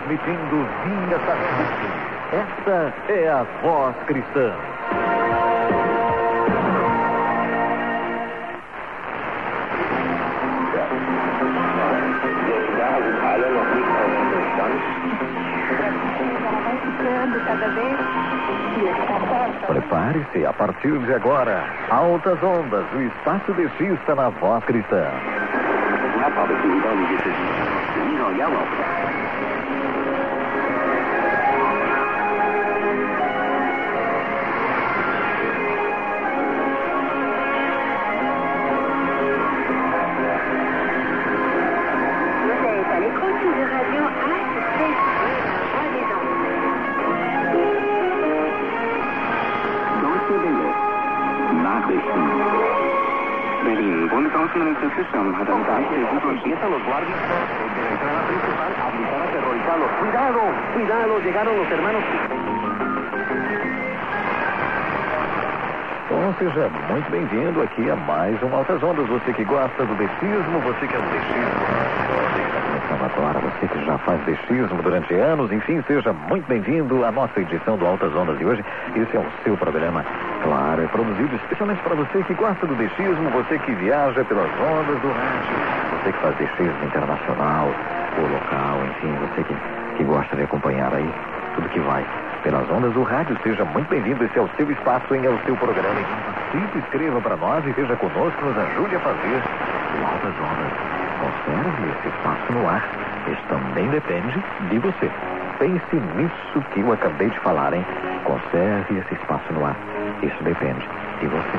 transmitindo via satélite. Esta é a Voz Cristã. Prepare-se, a partir de agora, Altas Ondas, o espaço dexista na Voz Cristã. Berlin. Bundesaußenminister Fischer hat am Tag der Confiesa los guardias de la entrada principal a aplicar a aterrorizarlos. ¡Cuidado! ¡Cuidado! Llegaron los hermanos. Bom, seja muito bem-vindo aqui a mais um Altas Ondas. Você que gosta do dexismo, você que é um dexismo, você que está começando agora, você que já faz dexismo durante anos, enfim, seja muito bem-vindo à nossa edição do Altas Ondas de hoje. Esse é o seu programa, claro, é produzido especialmente para você que gosta do dexismo, você que viaja pelas ondas do rádio, você que faz dexismo internacional ou local, enfim, você que gosta de acompanhar aí tudo que vai pelas ondas do rádio, seja muito bem-vindo. Esse é o seu espaço, é o seu programa. Participe, escreva para nós e veja conosco, nos ajude a fazer o Altas Ondas. Conserve esse espaço no ar. Isso também depende de você. Pense nisso que eu acabei de falar, hein? Conserve esse espaço no ar. Isso depende de você.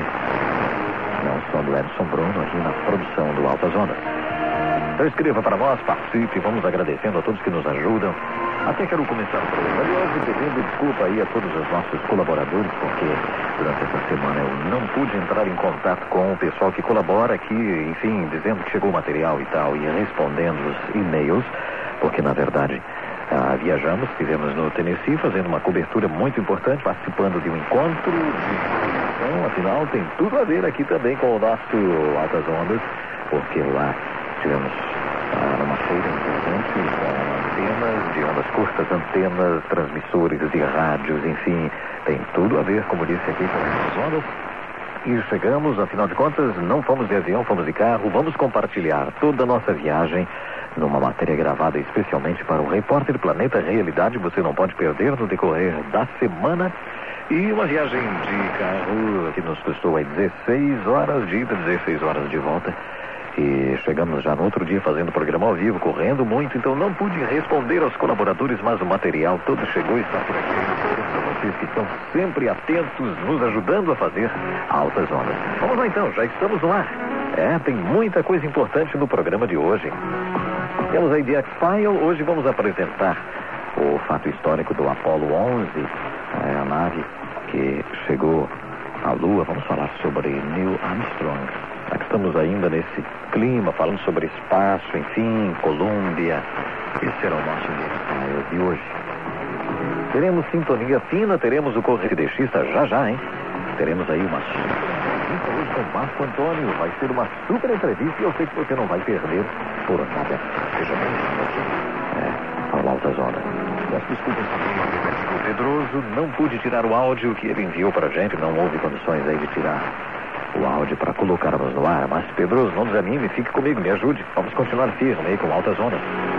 Não só do Edson Bruno aqui na produção do Altas Ondas. Então escreva para nós, participe, vamos agradecendo a todos que nos ajudam. Até quero começar o programa. Aliás, pedindo desculpa aí a todos os nossos colaboradores, porque durante essa semana eu não pude entrar em contato com o pessoal que colabora aqui, enfim, dizendo que chegou o material e tal, e respondendo os e-mails, porque na verdade viajamos, estivemos no Tennessee fazendo uma cobertura muito importante, participando de um encontro de informação, afinal tem tudo a ver aqui também com o nosso Altas Ondas, porque lá tivemos uma feira importante com antenas de ondas curtas, antenas, transmissores de rádios, enfim, tem tudo a ver, como disse aqui, com as ondas. E chegamos, afinal de contas, não fomos de avião, fomos de carro, vamos compartilhar toda a nossa viagem numa matéria gravada especialmente para o Repórter Planeta Realidade, você não pode perder no decorrer da semana. E uma viagem de carro que nos custou aí 16 horas de ida, 16 horas de volta. E chegamos já no outro dia fazendo o programa ao vivo, correndo muito, então não pude responder aos colaboradores, mas o material todo chegou e está por aqui. Para vocês que estão sempre atentos, nos ajudando a fazer Altas Ondas. Vamos lá então, já estamos no ar. Tem muita coisa importante no programa de hoje. Temos aí de X-File, hoje vamos apresentar o fato histórico do Apollo 11, a nave que chegou à Lua. Vamos falar sobre Neil Armstrong. Estamos ainda nesse clima, falando sobre espaço, enfim, Colômbia. Esse será o nosso X-File de hoje. Teremos sintonia fina, teremos o Correio Dexista já, hein? Teremos aí uma entrevista hoje com o Marco Antônio. Vai ser uma super entrevista e eu sei que você não vai perder por nada. Seja bem-vindo aqui ao Altas Ondas. Peço desculpas também ao Pedroso, não pude tirar o áudio que ele enviou pra gente, não houve condições aí de tirar o áudio para colocarmos no ar, mas Pedroso, não desanime, fique comigo, me ajude, vamos continuar firme aí com Altas Ondas.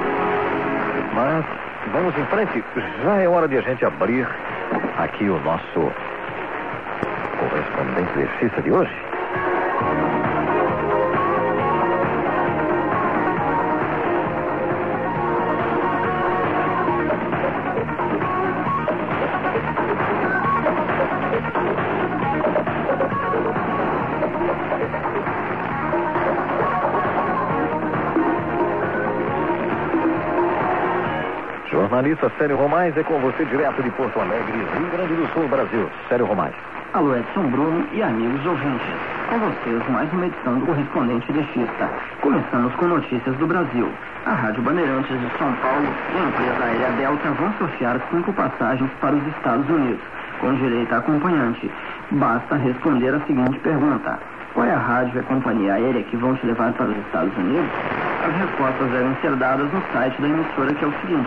Mas vamos em frente, já é hora de a gente abrir aqui o nosso correspondente dexista de hoje. Jornalista Célio Romais, é com você direto de Porto Alegre, Rio Grande do Sul, Brasil. Célio Romais. Alô, Edson Bruno e amigos ouvintes. Com vocês, mais uma edição do Correspondente Dexista. Começamos com notícias do Brasil. A Rádio Bandeirantes de São Paulo e a empresa aérea Delta vão sortear 5 passagens para os Estados Unidos, com direito a acompanhante. Basta responder a seguinte pergunta: qual é a rádio e a companhia aérea que vão te levar para os Estados Unidos? As respostas devem ser dadas no site da emissora, que é o seguinte: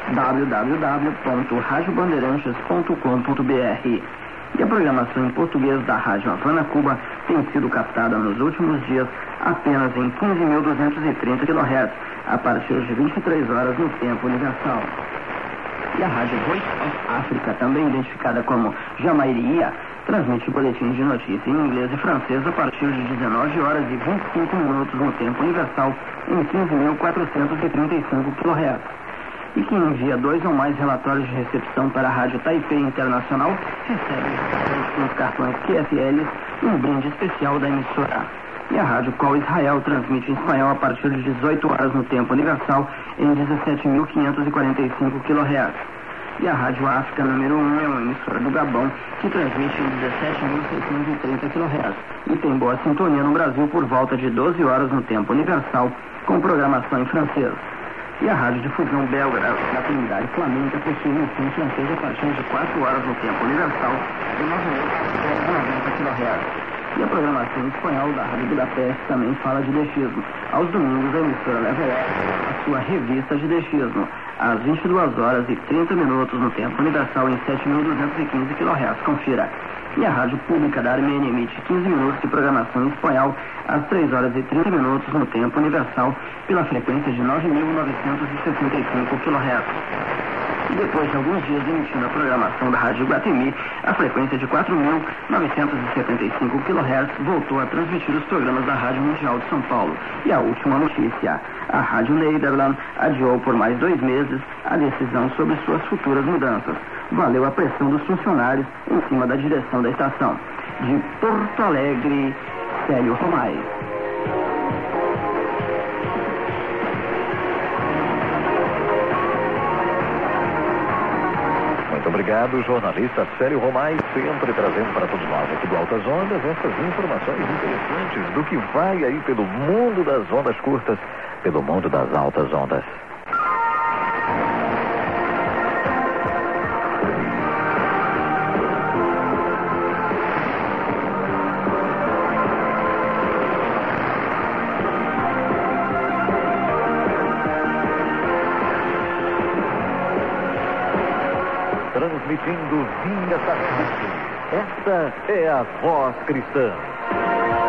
www.radiobandeirantes.com.br. E a programação em português da Rádio Havana, Cuba, tem sido captada nos últimos dias apenas em 15.230 kHz, a partir de 23 horas no tempo universal. E a Rádio Voice of Africa, também identificada como Jamairia, transmite boletins de notícia em inglês e francês a partir de 19 horas e 25 minutos no tempo universal em 15.435 kHz. E quem envia 2 ou mais relatórios de recepção para a Rádio Taipei Internacional recebe, com os cartões QSL, um brinde especial da emissora. E a Rádio Call Israel transmite em espanhol a partir de 18 horas no tempo universal em 17.545 kHz. E a Rádio África número 1 é uma emissora do Gabão que transmite em 17.630 kHz e tem boa sintonia no Brasil por volta de 12 horas no tempo universal com programação em francês. E a Rádio Difusão Belga da comunidade flamenca possui um ensino francês a partir de 4 horas no tempo universal em 9.490 kHz. E a programação em espanhol da Rádio Budapeste também fala de dechismo. Aos domingos, a emissora leva a sua revista de dechismo, às 22 horas e 30 minutos no tempo universal em 7.215 kHz. Confira. E a Rádio Pública da Armênia emite 15 minutos de programação em espanhol às 3 horas e 30 minutos no tempo universal pela frequência de 9.965 kHz. E depois de alguns dias emitindo a programação da Rádio Guatemi, a frequência de 4.975 kHz voltou a transmitir os programas da Rádio Mundial de São Paulo. E a última notícia, a Rádio Nederland adiou por mais 2 meses a decisão sobre suas futuras mudanças. Valeu a pressão dos funcionários em cima da direção da estação. De Porto Alegre, Célio Romay. Muito obrigado, jornalista Célio Romay, sempre trazendo para todos nós aqui do Altas Ondas essas informações interessantes do que vai aí pelo mundo das ondas curtas, pelo mundo das altas ondas. Transmitindo vinda da rádio. Esta é a Voz Cristã.